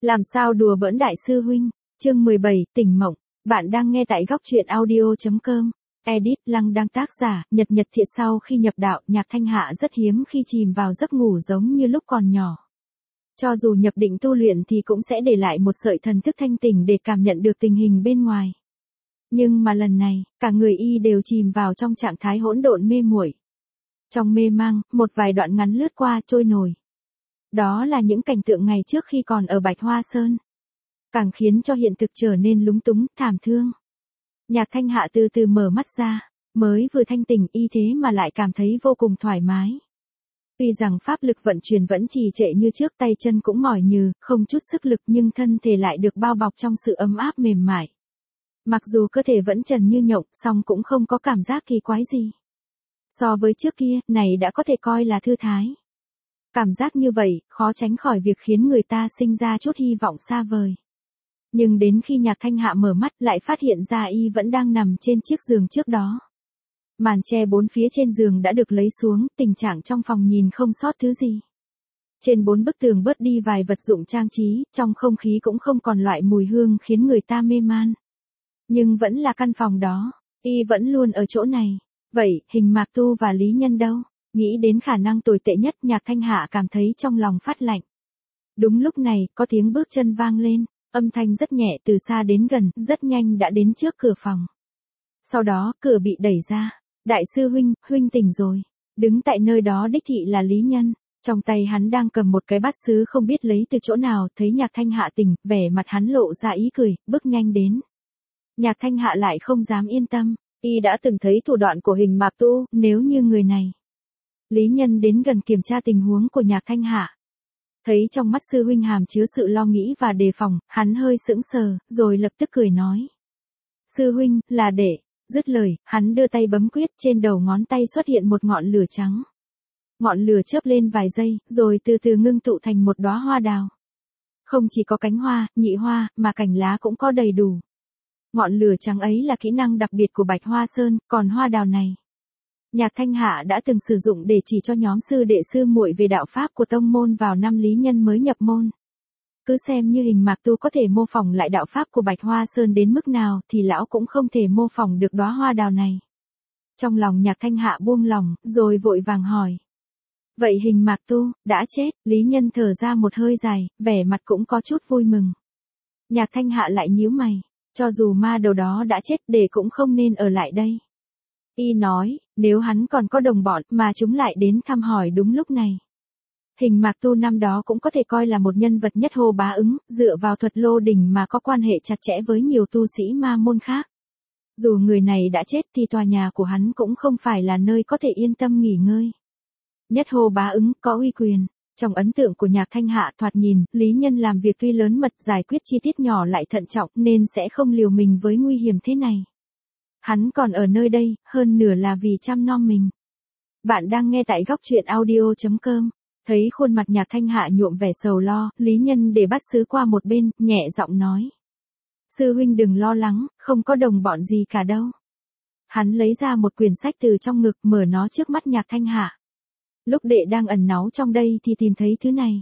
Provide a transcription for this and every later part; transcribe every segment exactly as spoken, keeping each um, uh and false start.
Làm sao đùa bỡn đại sư huynh, chương mười bảy, tỉnh mộng, bạn đang nghe tại góc truyện audio.com, edit Lăng Đăng tác giả, Nhật Nhật Thiện. Sau khi nhập đạo, Nhạc Thanh Hạ rất hiếm khi chìm vào giấc ngủ giống như lúc còn nhỏ. Cho dù nhập định tu luyện thì cũng sẽ để lại một sợi thần thức thanh tỉnh để cảm nhận được tình hình bên ngoài. Nhưng mà lần này, cả người y đều chìm vào trong trạng thái hỗn độn mê muội. Trong mê mang, một vài đoạn ngắn lướt qua trôi nổi. Đó là những cảnh tượng ngày trước khi còn ở Bạch Hoa Sơn. Càng khiến cho hiện thực trở nên lúng túng, thảm thương. Nhạc Thanh Hạ từ từ mở mắt ra, mới vừa thanh tỉnh y thế mà lại cảm thấy vô cùng thoải mái. Tuy rằng pháp lực vận chuyển vẫn trì trệ như trước, tay chân cũng mỏi nhừ, không chút sức lực, nhưng thân thể lại được bao bọc trong sự ấm áp mềm mại. Mặc dù cơ thể vẫn trần như nhộng, song cũng không có cảm giác kỳ quái gì. So với trước kia, này đã có thể coi là thư thái. Cảm giác như vậy, khó tránh khỏi việc khiến người ta sinh ra chút hy vọng xa vời. Nhưng đến khi Nhạc Thanh Hạ mở mắt lại phát hiện ra y vẫn đang nằm trên chiếc giường trước đó. Màn che bốn phía trên giường đã được lấy xuống, tình trạng trong phòng nhìn không sót thứ gì. Trên bốn bức tường bớt đi vài vật dụng trang trí, trong không khí cũng không còn loại mùi hương khiến người ta mê man. Nhưng vẫn là căn phòng đó, y vẫn luôn ở chỗ này. Vậy, Hình Mạc Tu và Lý Nhân đâu? Nghĩ đến khả năng tồi tệ nhất, Nhạc Thanh Hạ cảm thấy trong lòng phát lạnh. Đúng lúc này, có tiếng bước chân vang lên, âm thanh rất nhẹ từ xa đến gần, rất nhanh đã đến trước cửa phòng. Sau đó, cửa bị đẩy ra. Đại sư huynh, huynh tỉnh rồi. Đứng tại nơi đó đích thị là Lý Nhân. Trong tay hắn đang cầm một cái bát sứ không biết lấy từ chỗ nào, thấy Nhạc Thanh Hạ tỉnh, vẻ mặt hắn lộ ra ý cười, bước nhanh đến. Nhạc Thanh Hạ lại không dám yên tâm, y đã từng thấy thủ đoạn của Hình Mạc Tu, nếu như người này. Lý Nhân đến gần kiểm tra tình huống của Nhạc Thanh Hạ. Thấy trong mắt sư huynh hàm chứa sự lo nghĩ và đề phòng, hắn hơi sững sờ, rồi lập tức cười nói. Sư huynh, là để, dứt lời, hắn đưa tay bấm quyết, trên đầu ngón tay xuất hiện một ngọn lửa trắng. Ngọn lửa chớp lên vài giây, rồi từ từ ngưng tụ thành một đóa hoa đào. Không chỉ có cánh hoa, nhị hoa, mà cành lá cũng có đầy đủ. Ngọn lửa trắng ấy là kỹ năng đặc biệt của Bạch Hoa Sơn, còn hoa đào này, Nhạc Thanh Hạ đã từng sử dụng để chỉ cho nhóm sư đệ sư muội về đạo pháp của tông môn vào năm Lý Nhân mới nhập môn. Cứ xem như Hình Mạc Tu có thể mô phỏng lại đạo pháp của Bạch Hoa Sơn đến mức nào thì lão cũng không thể mô phỏng được đóa hoa đào này. Trong lòng Nhạc Thanh Hạ buông lòng, rồi vội vàng hỏi. Vậy Hình Mạc Tu, đã chết? Lý Nhân thở ra một hơi dài, vẻ mặt cũng có chút vui mừng. Nhạc Thanh Hạ lại nhíu mày, cho dù ma đầu đó đã chết, để cũng không nên ở lại đây. Y nói, nếu hắn còn có đồng bọn mà chúng lại đến thăm hỏi đúng lúc này. Hình Mạc Tu năm đó cũng có thể coi là một nhân vật nhất hô bá ứng, dựa vào thuật lô đỉnh mà có quan hệ chặt chẽ với nhiều tu sĩ ma môn khác. Dù người này đã chết thì tòa nhà của hắn cũng không phải là nơi có thể yên tâm nghỉ ngơi. Nhất hô bá ứng, có uy quyền. Trong ấn tượng của Nhạc Thanh Hạ thoạt nhìn, Lý Nhân làm việc tuy lớn mật, giải quyết chi tiết nhỏ lại thận trọng nên sẽ không liều mình với nguy hiểm thế này. Hắn còn ở nơi đây, hơn nửa là vì chăm nom mình. Bạn đang nghe tại góc truyện audio.com. Thấy khuôn mặt Nhạc Thanh Hạ nhuộm vẻ sầu lo, Lý Nhân để bát sứ qua một bên, nhẹ giọng nói. Sư huynh đừng lo lắng, không có đồng bọn gì cả đâu. Hắn lấy ra một quyển sách từ trong ngực, mở nó trước mắt Nhạc Thanh Hạ. Lúc đệ đang ẩn náu trong đây thì tìm thấy thứ này.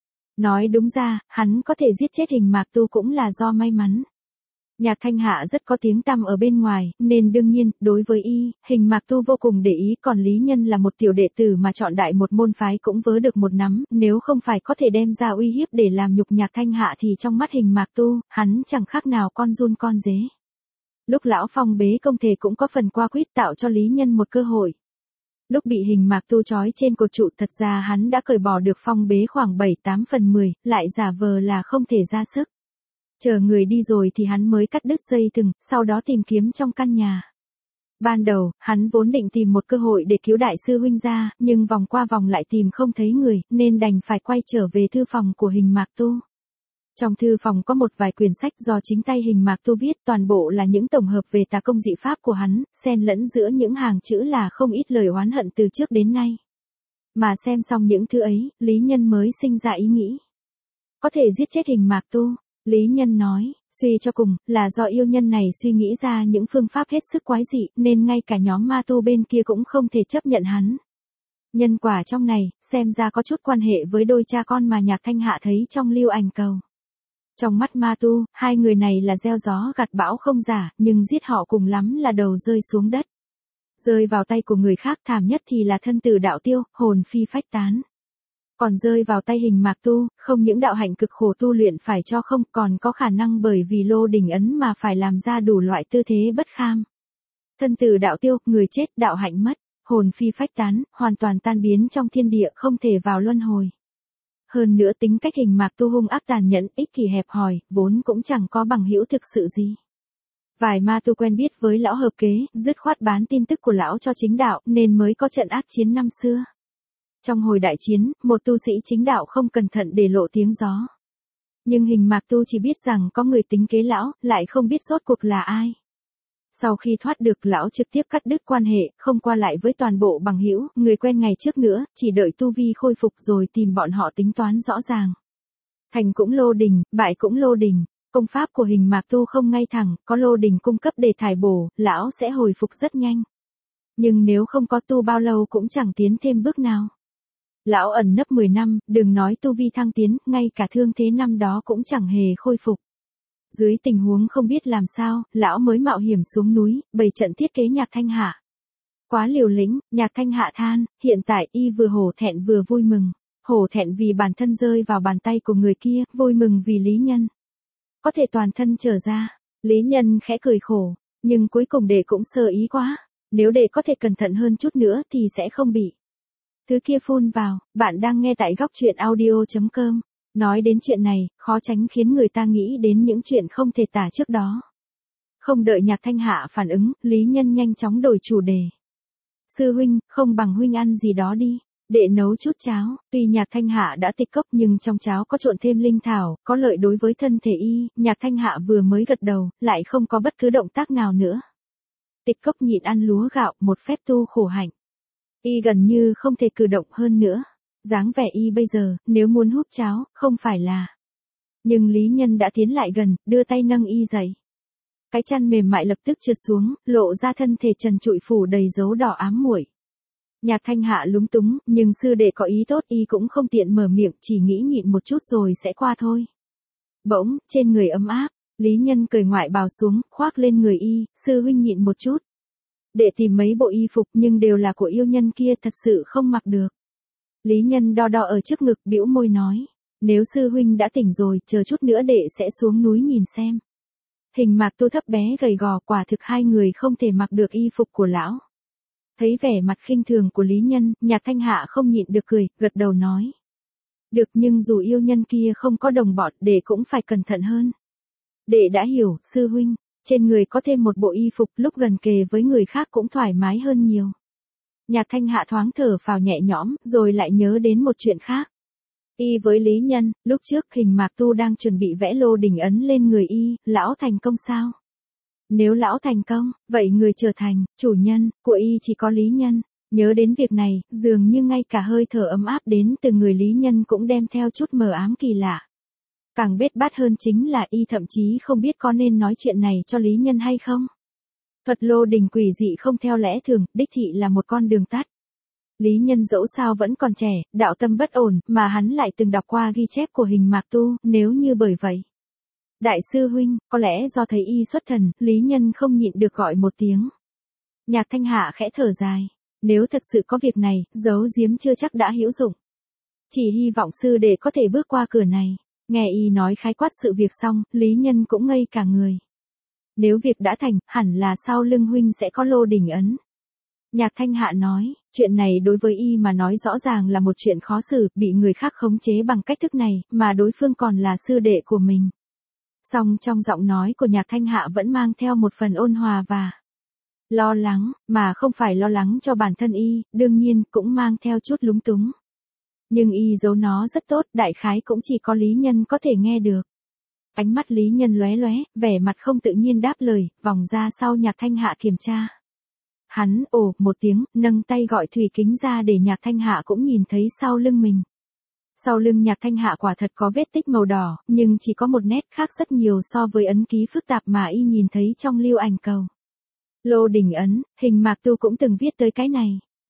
Nói đúng ra, hắn có thể giết chết Hình Mạc Tu cũng là do may mắn. Nhạc Thanh Hạ rất có tiếng tăm ở bên ngoài, nên đương nhiên, đối với y, Hình Mạc Tu vô cùng để ý, còn Lý Nhân là một tiểu đệ tử mà chọn đại một môn phái cũng vớ được một nắm, nếu không phải có thể đem ra uy hiếp để làm nhục Nhạc Thanh Hạ thì trong mắt Hình Mạc Tu, hắn chẳng khác nào con giun con dế. Lúc lão phong bế công thể cũng có phần qua quýt tạo cho Lý Nhân một cơ hội. Lúc bị Hình Mạc Tu trói trên cột trụ, thật ra hắn đã cởi bỏ được phong bế khoảng bảy tám phần mười, lại giả vờ là không thể ra sức. Chờ người đi rồi thì hắn mới cắt đứt dây thừng, sau đó tìm kiếm trong căn nhà. Ban đầu, hắn vốn định tìm một cơ hội để cứu đại sư huynh ra, nhưng vòng qua vòng lại tìm không thấy người, nên đành phải quay trở về thư phòng của Hình Mạc Tu. Trong thư phòng có một vài quyển sách do chính tay Hình Mạc Tu viết, toàn bộ là những tổng hợp về tà công dị pháp của hắn, xen lẫn giữa những hàng chữ là không ít lời oán hận từ trước đến nay. Mà xem xong những thứ ấy, Lý Nhân mới sinh ra ý nghĩ. Có thể giết chết Hình Mạc Tu. Lý Nhân nói, suy cho cùng, là do yêu nhân này suy nghĩ ra những phương pháp hết sức quái dị, nên ngay cả nhóm ma tu bên kia cũng không thể chấp nhận hắn. Nhân quả trong này, xem ra có chút quan hệ với đôi cha con mà Nhạc Thanh Hạ thấy trong lưu ảnh cầu. Trong mắt ma tu, hai người này là gieo gió gặt bão không giả, nhưng giết họ cùng lắm là đầu rơi xuống đất. Rơi vào tay của người khác thảm nhất thì là thân tử đạo tiêu, hồn phi phách tán. Còn rơi vào tay Hình Mạc Tu, không những đạo hạnh cực khổ tu luyện phải cho không, còn có khả năng bởi vì lô đình ấn mà phải làm ra đủ loại tư thế bất kham. Thân tử đạo tiêu, người chết, đạo hạnh mất, hồn phi phách tán, hoàn toàn tan biến trong thiên địa, không thể vào luân hồi. Hơn nữa tính cách Hình Mạc Tu hung ác tàn nhẫn, ích kỷ hẹp hòi, vốn cũng chẳng có bằng hữu thực sự gì. Vài ma tu quen biết với lão hợp kế, dứt khoát bán tin tức của lão cho chính đạo, nên mới có trận ác chiến năm xưa. Trong hồi đại chiến, một tu sĩ chính đạo không cẩn thận để lộ tiếng gió. Nhưng Hình Mạc Tu chỉ biết rằng có người tính kế lão, lại không biết rốt cuộc là ai. Sau khi thoát được, lão trực tiếp cắt đứt quan hệ, không qua lại với toàn bộ bằng hữu, người quen ngày trước nữa, chỉ đợi tu vi khôi phục rồi tìm bọn họ tính toán rõ ràng. Thành cũng lô đình, bại cũng lô đình. Công pháp của Hình Mạc Tu không ngay thẳng, có lô đình cung cấp để thải bổ, lão sẽ hồi phục rất nhanh. Nhưng nếu không có tu bao lâu cũng chẳng tiến thêm bước nào. Lão ẩn nấp mười năm, đừng nói tu vi thăng tiến, ngay cả thương thế năm đó cũng chẳng hề khôi phục. Dưới tình huống không biết làm sao, lão mới mạo hiểm xuống núi, bày trận thiết kế Nhạc Thanh Hạ. Quá liều lĩnh, Nhạc Thanh Hạ than, hiện tại y vừa hổ thẹn vừa vui mừng. Hổ thẹn vì bản thân rơi vào bàn tay của người kia, vui mừng vì Lý Nhân có thể toàn thân trở ra. Lý Nhân khẽ cười khổ, nhưng cuối cùng đệ cũng sơ ý quá. Nếu đệ có thể cẩn thận hơn chút nữa thì sẽ không bị thứ kia phun vào. Bạn đang nghe tại góc truyện audio chấm com. Nói đến chuyện này, khó tránh khiến người ta nghĩ đến những chuyện không thể tả trước đó. Không đợi Nhạc Thanh Hạ phản ứng, Lý Nhân nhanh chóng đổi chủ đề. Sư huynh, không bằng huynh ăn gì đó đi. Đệ nấu chút cháo, tuy Nhạc Thanh Hạ đã tịch cốc nhưng trong cháo có trộn thêm linh thảo, có lợi đối với thân thể y. Nhạc Thanh Hạ vừa mới gật đầu, lại không có bất cứ động tác nào nữa. Tịch cốc nhịn ăn lúa gạo, một phép tu khổ hạnh. Y gần như không thể cử động hơn nữa. Dáng vẻ y bây giờ, nếu muốn húp cháo, không phải là. Nhưng Lý Nhân đã tiến lại gần, đưa tay nâng y dậy. Cái chăn mềm mại lập tức trượt xuống, lộ ra thân thể trần trụi phủ đầy dấu đỏ ám muội. Nhạc Thanh Hạ lúng túng, nhưng sư đệ có ý tốt, y cũng không tiện mở miệng, chỉ nghĩ nhịn một chút rồi sẽ qua thôi. Bỗng, trên người ấm áp, Lý Nhân cởi ngoại bào xuống, khoác lên người y, sư huynh nhịn một chút. Đệ tìm mấy bộ y phục nhưng đều là của yêu nhân kia, thật sự không mặc được. Lý Nhân đo đo ở trước ngực, bĩu môi nói, nếu sư huynh đã tỉnh rồi, chờ chút nữa đệ sẽ xuống núi nhìn xem. Hình Mạc Tu thấp bé gầy gò, quả thực hai người không thể mặc được y phục của lão. Thấy vẻ mặt khinh thường của Lý Nhân, Nhạc Thanh Hạ không nhịn được cười, gật đầu nói. Được, nhưng dù yêu nhân kia không có đồng bọn, đệ cũng phải cẩn thận hơn. Đệ đã hiểu, sư huynh, trên người có thêm một bộ y phục, lúc gần kề với người khác cũng thoải mái hơn nhiều. Nhạc Thanh Hạ thoáng thở phào nhẹ nhõm, rồi lại nhớ đến một chuyện khác. Y với Lý Nhân, lúc trước Hình Mạc Tu đang chuẩn bị vẽ lô đình ấn lên người y, lão thành công sao? Nếu lão thành công, vậy người trở thành chủ nhân của y chỉ có Lý Nhân. Nhớ đến việc này, dường như ngay cả hơi thở ấm áp đến từ người Lý Nhân cũng đem theo chút mờ ám kỳ lạ. Càng bết bát hơn chính là y thậm chí không biết có nên nói chuyện này cho Lý Nhân hay không. Thuật lô đình quỷ dị không theo lẽ thường, đích thị là một con đường tắt. Lý Nhân dẫu sao vẫn còn trẻ, đạo tâm bất ổn, mà hắn lại từng đọc qua ghi chép của Hình Mạc Tu, nếu như bởi vậy. Đại sư huynh, có lẽ do thấy y xuất thần, Lý Nhân không nhịn được gọi một tiếng. Nhạc Thanh Hạ khẽ thở dài, nếu thật sự có việc này, giấu giếm chưa chắc đã hữu dụng. Chỉ hy vọng sư đệ có thể bước qua cửa này. Nghe y nói khái quát sự việc xong, Lý Nhân cũng ngây cả người. Nếu việc đã thành, hẳn là sau lưng huynh sẽ có lô đình ấn. Nhạc Thanh Hạ nói, chuyện này đối với y mà nói rõ ràng là một chuyện khó xử, bị người khác khống chế bằng cách thức này, mà đối phương còn là sư đệ của mình. Song trong giọng nói của Nhạc Thanh Hạ vẫn mang theo một phần ôn hòa và lo lắng, mà không phải lo lắng cho bản thân y, đương nhiên cũng mang theo chút lúng túng. Nhưng y giấu nó rất tốt, đại khái cũng chỉ có Lý Nhân có thể nghe được. Ánh mắt Lý Nhân lóe lóe, vẻ mặt không tự nhiên đáp lời, vòng ra sau Nhạc Thanh Hạ kiểm tra. Hắn ồ một tiếng, nâng tay gọi thủy kính ra để Nhạc Thanh Hạ cũng nhìn thấy sau lưng mình. Sau lưng Nhạc Thanh Hạ quả thật có vết tích màu đỏ, nhưng chỉ có một nét khác rất nhiều so với ấn ký phức tạp mà y nhìn thấy trong lưu ảnh cầu. Lô đình ấn, Hình Mạc Tu cũng từng viết tới cái này.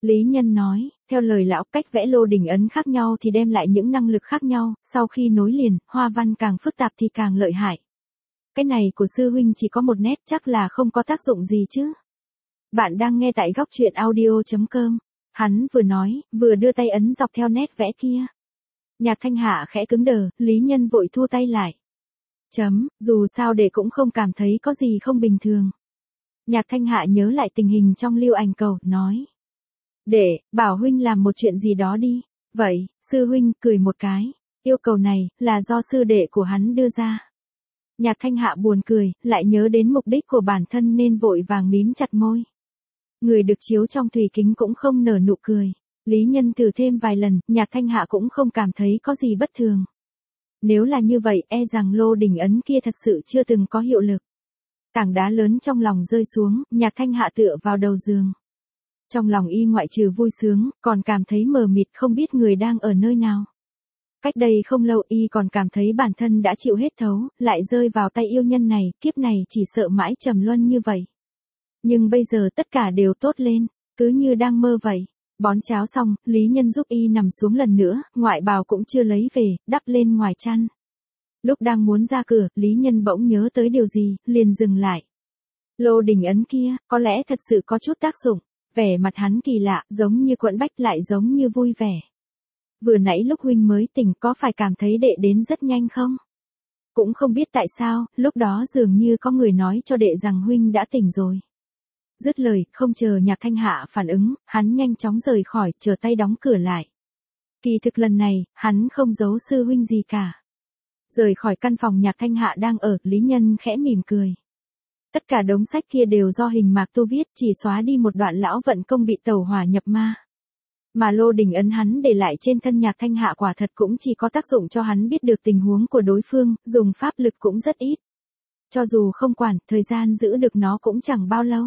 Lý Nhân nói, theo lời lão, cách vẽ lô đỉnh ấn khác nhau thì đem lại những năng lực khác nhau, sau khi nối liền, hoa văn càng phức tạp thì càng lợi hại. Cái này của sư huynh chỉ có một nét, chắc là không có tác dụng gì chứ. Bạn đang nghe tại góc truyện audio.com. Hắn vừa nói, vừa đưa tay ấn dọc theo nét vẽ kia. Nhạc Thanh Hạ khẽ cứng đờ, Lý Nhân vội thu tay lại. Chấm, dù sao đệ cũng không cảm thấy có gì không bình thường. Nhạc Thanh Hạ nhớ lại tình hình trong lưu ảnh cầu, nói. Đệ, bảo huynh làm một chuyện gì đó đi. Vậy, sư huynh cười một cái. Yêu cầu này, là do sư đệ của hắn đưa ra. Nhạc Thanh Hạ buồn cười, lại nhớ đến mục đích của bản thân nên vội vàng mím chặt môi. Người được chiếu trong thủy kính cũng không nở nụ cười. Lý Nhân thử thêm vài lần, Nhạc Thanh Hạ cũng không cảm thấy có gì bất thường. Nếu là như vậy, e rằng lô đỉnh ấn kia thật sự chưa từng có hiệu lực. Tảng đá lớn trong lòng rơi xuống, Nhạc Thanh Hạ tựa vào đầu giường. Trong lòng y ngoại trừ vui sướng, còn cảm thấy mờ mịt không biết người đang ở nơi nào. Cách đây không lâu y còn cảm thấy bản thân đã chịu hết thấu, lại rơi vào tay yêu nhân này, kiếp này chỉ sợ mãi trầm luân như vậy. Nhưng bây giờ tất cả đều tốt lên, cứ như đang mơ vậy. Bón cháo xong, Lý Nhân giúp y nằm xuống lần nữa, ngoại bào cũng chưa lấy về, đắp lên ngoài chăn. Lúc đang muốn ra cửa, Lý Nhân bỗng nhớ tới điều gì, liền dừng lại. Lô đỉnh ấn kia, có lẽ thật sự có chút tác dụng. Vẻ mặt hắn kỳ lạ, giống như quẫn bách lại giống như vui vẻ. Vừa nãy lúc huynh mới tỉnh có phải cảm thấy đệ đến rất nhanh không? Cũng không biết tại sao, lúc đó dường như có người nói cho đệ rằng huynh đã tỉnh rồi. Dứt lời, không chờ Nhạc Thanh Hạ phản ứng, hắn nhanh chóng rời khỏi, chờ tay đóng cửa lại. Kỳ thực lần này, hắn không giấu sư huynh gì cả. Rời khỏi căn phòng Nhạc Thanh Hạ đang ở, Lý Nhân khẽ mỉm cười. Tất cả đống sách kia đều do Hình Mạc Tu viết, chỉ xóa đi một đoạn lão vận công bị tẩu hỏa nhập ma. Mà lô đỉnh ấn hắn để lại trên thân Nhạc Thanh Hạ quả thật cũng chỉ có tác dụng cho hắn biết được tình huống của đối phương, dùng pháp lực cũng rất ít. Cho dù không quản, thời gian giữ được nó cũng chẳng bao lâu.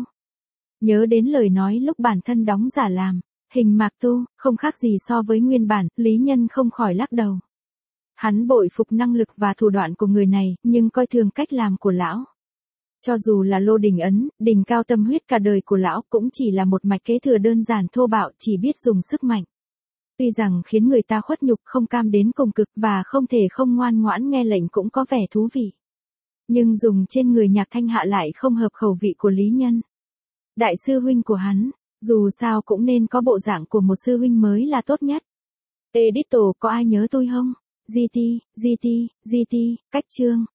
Nhớ đến lời nói lúc bản thân đóng giả làm, Hình Mạc Tu, không khác gì so với nguyên bản, Lý Nhân không khỏi lắc đầu. Hắn bội phục năng lực và thủ đoạn của người này, nhưng coi thường cách làm của lão. Cho dù là lô đỉnh ấn, đỉnh cao tâm huyết cả đời của lão cũng chỉ là một mạch kế thừa đơn giản thô bạo, chỉ biết dùng sức mạnh. Tuy rằng khiến người ta khuất nhục không cam đến cùng cực và không thể không ngoan ngoãn nghe lệnh cũng có vẻ thú vị. Nhưng dùng trên người Nhạc Thanh Hạ lại không hợp khẩu vị của Lý Nhân. Đại sư huynh của hắn, dù sao cũng nên có bộ dạng của một sư huynh mới là tốt nhất. Editor có ai nhớ tôi không? giê tê, giê tê, giê tê, cách chương.